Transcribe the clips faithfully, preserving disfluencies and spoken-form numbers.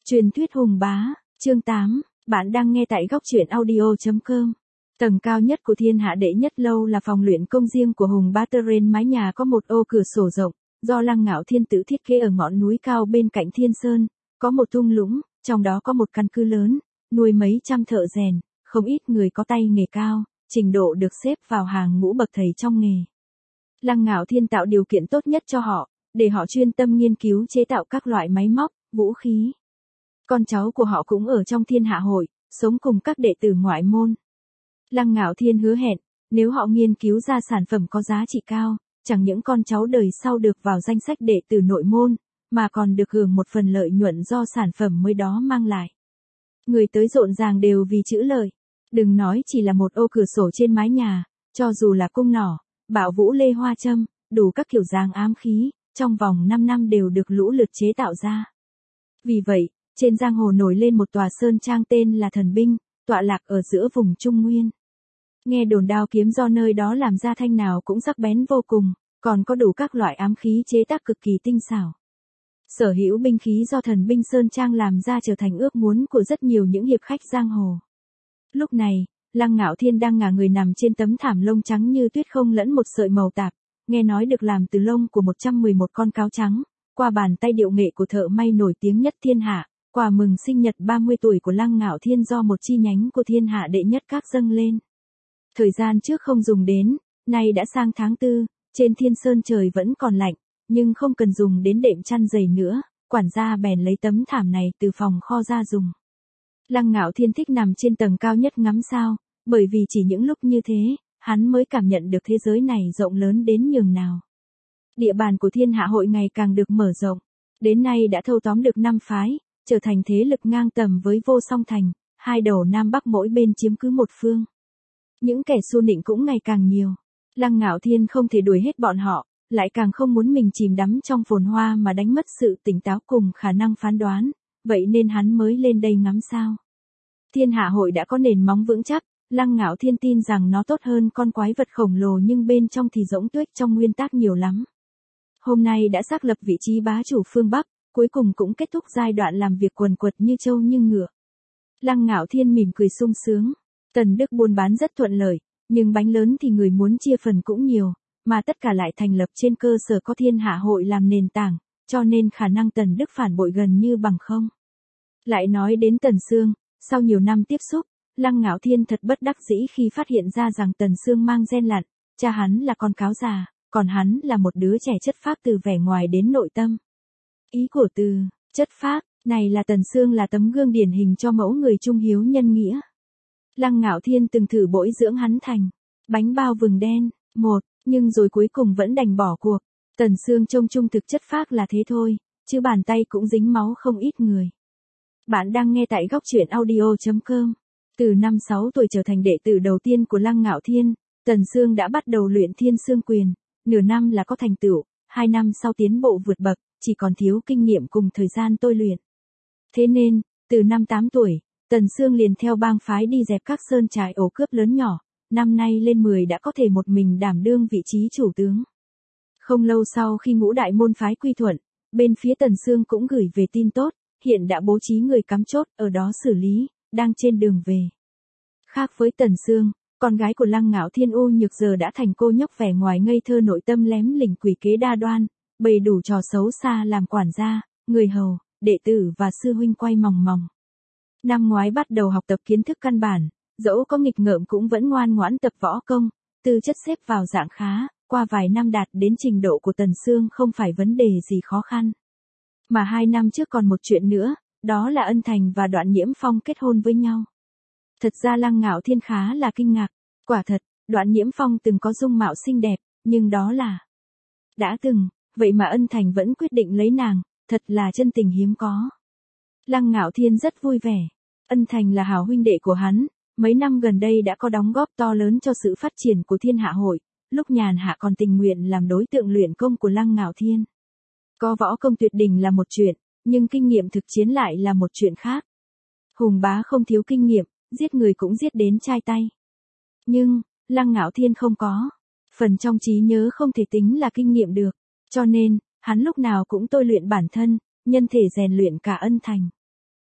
Truyền thuyết Hùng Bá, chương tám, bạn đang nghe tại góc truyện audio chấm com. Tầng cao nhất của thiên hạ đệ nhất lâu là phòng luyện công riêng của Hùng Bá. Trên mái nhà có một ô cửa sổ rộng, do Lăng Ngạo Thiên tự thiết kế ở ngọn núi cao bên cạnh Thiên Sơn, có một thung lũng, trong đó có một căn cứ lớn, nuôi mấy trăm thợ rèn, không ít người có tay nghề cao, trình độ được xếp vào hàng ngũ bậc thầy trong nghề. Lăng Ngạo Thiên tạo điều kiện tốt nhất cho họ, để họ chuyên tâm nghiên cứu chế tạo các loại máy móc, vũ khí. Con cháu của họ cũng ở trong thiên hạ hội, sống cùng các đệ tử ngoại môn. Lăng Ngạo Thiên hứa hẹn, nếu họ nghiên cứu ra sản phẩm có giá trị cao, chẳng những con cháu đời sau được vào danh sách đệ tử nội môn, mà còn được hưởng một phần lợi nhuận do sản phẩm mới đó mang lại. Người tới rộn ràng đều vì chữ lợi. Đừng nói chỉ là một ô cửa sổ trên mái nhà, cho dù là cung nỏ, bảo vũ lê hoa châm, đủ các kiểu dáng ám khí, trong vòng năm năm đều được lũ lượt chế tạo ra. Vì vậy, trên giang hồ nổi lên một tòa sơn trang tên là Thần Binh, tọa lạc ở giữa vùng Trung Nguyên. Nghe đồn đao kiếm do nơi đó làm ra thanh nào cũng sắc bén vô cùng, còn có đủ các loại ám khí chế tác cực kỳ tinh xảo. Sở hữu binh khí do Thần Binh Sơn Trang làm ra trở thành ước muốn của rất nhiều những hiệp khách giang hồ. Lúc này, Lăng Ngạo Thiên đang ngả người nằm trên tấm thảm lông trắng như tuyết không lẫn một sợi màu tạp, nghe nói được làm từ lông của một trăm mười một con cáo trắng, qua bàn tay điệu nghệ của thợ may nổi tiếng nhất thiên hạ, quà mừng sinh nhật ba mươi tuổi của Lăng Ngạo Thiên do một chi nhánh của thiên hạ đệ nhất các dâng lên. Thời gian trước không dùng đến, nay đã sang tháng tư, trên Thiên Sơn trời vẫn còn lạnh, nhưng không cần dùng đến đệm chăn dày nữa, quản gia bèn lấy tấm thảm này từ phòng kho ra dùng. Lăng Ngạo Thiên thích nằm trên tầng cao nhất ngắm sao, bởi vì chỉ những lúc như thế, hắn mới cảm nhận được thế giới này rộng lớn đến nhường nào. Địa bàn của thiên hạ hội ngày càng được mở rộng, đến nay đã thâu tóm được năm phái, trở thành thế lực ngang tầm với Vô Song Thành, hai đầu Nam Bắc mỗi bên chiếm cứ một phương. Những kẻ xu nịnh cũng ngày càng nhiều. Lăng Ngạo Thiên không thể đuổi hết bọn họ, lại càng không muốn mình chìm đắm trong phồn hoa mà đánh mất sự tỉnh táo cùng khả năng phán đoán, vậy nên hắn mới lên đây ngắm sao. Thiên hạ hội đã có nền móng vững chắc, Lăng Ngạo Thiên tin rằng nó tốt hơn con quái vật khổng lồ nhưng bên trong thì rỗng tuếch trong nguyên tắc nhiều lắm. Hôm nay đã xác lập vị trí bá chủ phương Bắc, cuối cùng cũng kết thúc giai đoạn làm việc quần quật như trâu như ngựa. Lăng Ngạo Thiên mỉm cười sung sướng. Tần Đức buôn bán rất thuận lợi, nhưng bánh lớn thì người muốn chia phần cũng nhiều, mà tất cả lại thành lập trên cơ sở có thiên hạ hội làm nền tảng, cho nên khả năng Tần Đức phản bội gần như bằng không. Lại nói đến Tần Sương, sau nhiều năm tiếp xúc, Lăng Ngạo Thiên thật bất đắc dĩ khi phát hiện ra rằng Tần Sương mang gen lặn, cha hắn là con cáo già, còn hắn là một đứa trẻ chất phác từ vẻ ngoài đến nội tâm. Ý của từ chất phác này là Tần Sương là tấm gương điển hình cho mẫu người trung hiếu nhân nghĩa. Lăng Ngạo Thiên từng thử bỗi dưỡng hắn thành bánh bao vừng đen, một, nhưng rồi cuối cùng vẫn đành bỏ cuộc. Tần Sương trông trung thực chất phác là thế thôi, chứ bàn tay cũng dính máu không ít người. Bạn đang nghe tại góc truyện audio chấm com. Từ năm sáu tuổi trở thành đệ tử đầu tiên của Lăng Ngạo Thiên, Tần Sương đã bắt đầu luyện Thiên Sương Quyền, nửa năm là có thành tựu, hai năm sau tiến bộ vượt bậc, chỉ còn thiếu kinh nghiệm cùng thời gian tôi luyện. Thế nên, từ năm tám tuổi, Tần Sương liền theo bang phái đi dẹp các sơn trại ổ cướp lớn nhỏ, năm nay lên mười đã có thể một mình đảm đương vị trí chủ tướng. Không lâu sau khi ngũ đại môn phái quy thuận, bên phía Tần Sương cũng gửi về tin tốt, hiện đã bố trí người cắm chốt ở đó xử lý, đang trên đường về. Khác với Tần Sương, con gái của Lăng Ngạo Thiên U Nhược giờ đã thành cô nhóc vẻ ngoài ngây thơ nội tâm lém lỉnh quỷ kế đa đoan, bày đủ trò xấu xa làm quản gia, người hầu, đệ tử và sư huynh quay mòng mòng. Năm ngoái bắt đầu học tập kiến thức căn bản, dẫu có nghịch ngợm cũng vẫn ngoan ngoãn tập võ công, tư chất xếp vào dạng khá, qua vài năm đạt đến trình độ của Tần Sương không phải vấn đề gì khó khăn. Mà hai năm trước còn một chuyện nữa, đó là Ân Thành và Đoạn Nhiễm Phong kết hôn với nhau. Thật ra Lăng Ngạo Thiên khá là kinh ngạc, quả thật, Đoạn Nhiễm Phong từng có dung mạo xinh đẹp, nhưng đó là đã từng, vậy mà Ân Thành vẫn quyết định lấy nàng, thật là chân tình hiếm có. Lăng Ngạo Thiên rất vui vẻ. Ân Thành là hảo huynh đệ của hắn, mấy năm gần đây đã có đóng góp to lớn cho sự phát triển của thiên hạ hội, lúc nhàn hạ còn tình nguyện làm đối tượng luyện công của Lăng Ngạo Thiên. Có võ công tuyệt đỉnh là một chuyện, nhưng kinh nghiệm thực chiến lại là một chuyện khác. Hùng Bá không thiếu kinh nghiệm, giết người cũng giết đến chai tay. Nhưng, Lăng Ngạo Thiên không có. Phần trong trí nhớ không thể tính là kinh nghiệm được, cho nên, hắn lúc nào cũng tôi luyện bản thân, nhân thể rèn luyện cả Ân Thành.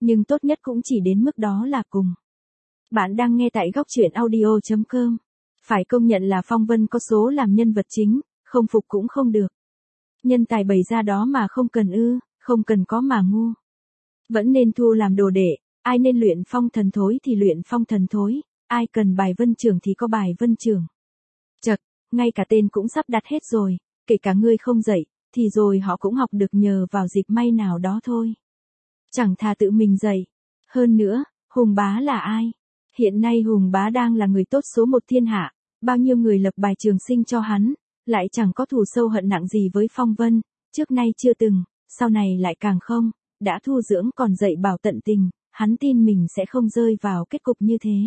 Nhưng tốt nhất cũng chỉ đến mức đó là cùng. Bạn đang nghe tại góc truyện audio.com. Phải công nhận là Phong Vân có số làm nhân vật chính, không phục cũng không được. Nhân tài bày ra đó mà không cần ư, không cần có mà ngu. Vẫn nên thu làm đồ đệ, ai nên luyện phong thần thối thì luyện phong thần thối, ai cần bài vân trường thì có bài vân trường. Chật, ngay cả tên cũng sắp đặt hết rồi, kể cả ngươi không dạy, thì rồi họ cũng học được nhờ vào dịp may nào đó thôi. Chẳng thà tự mình dạy. Hơn nữa, Hùng Bá là ai? Hiện nay Hùng Bá đang là người tốt số một thiên hạ, bao nhiêu người lập bài trường sinh cho hắn, lại chẳng có thù sâu hận nặng gì với Phong Vân, trước nay chưa từng, sau này lại càng không, đã thu dưỡng còn dạy bảo tận tình, hắn tin mình sẽ không rơi vào kết cục như thế.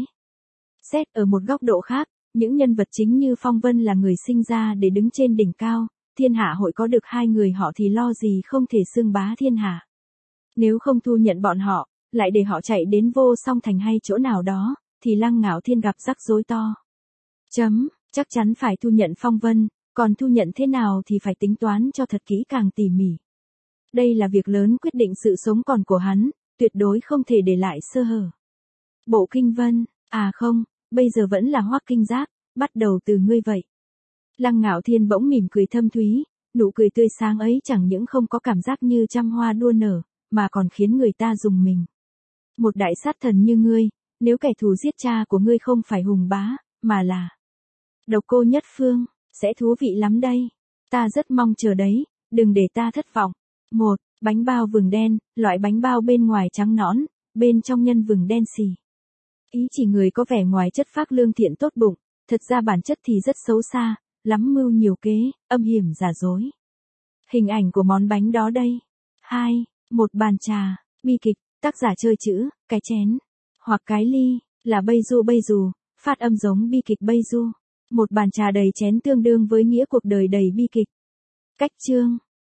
Xét ở một góc độ khác, những nhân vật chính như Phong Vân là người sinh ra để đứng trên đỉnh cao, thiên hạ hội có được hai người họ thì lo gì không thể xưng bá thiên hạ. Nếu không thu nhận bọn họ, lại để họ chạy đến Vô Song Thành hay chỗ nào đó, thì Lăng Ngạo Thiên gặp rắc rối to. Chấm, chắc chắn phải thu nhận Phong Vân, còn thu nhận thế nào thì phải tính toán cho thật kỹ càng tỉ mỉ. Đây là việc lớn quyết định sự sống còn của hắn, tuyệt đối không thể để lại sơ hở. Bộ Kinh Vân, à không, bây giờ vẫn là Hoắc Kinh Giác, bắt đầu từ ngươi vậy. Lăng Ngạo Thiên bỗng mỉm cười thâm thúy, nụ cười tươi sáng ấy chẳng những không có cảm giác như trăm hoa đua nở, mà còn khiến người ta rùng mình. Một đại sát thần như ngươi, nếu kẻ thù giết cha của ngươi không phải Hùng Bá, mà là Độc Cô Nhất Phương, sẽ thú vị lắm đây. Ta rất mong chờ đấy, đừng để ta thất vọng. một. Bánh bao vừng đen, loại bánh bao bên ngoài trắng nõn, bên trong nhân vừng đen xì. Ý chỉ người có vẻ ngoài chất phác lương thiện tốt bụng, thật ra bản chất thì rất xấu xa, lắm mưu nhiều kế, âm hiểm giả dối. Hình ảnh của món bánh đó đây. hai. Một bàn trà, bi kịch, tác giả chơi chữ, cái chén, hoặc cái ly, là bây du bây dù, phát âm giống bi kịch bây du. Một bàn trà đầy chén tương đương với nghĩa cuộc đời đầy bi kịch. Cách chương,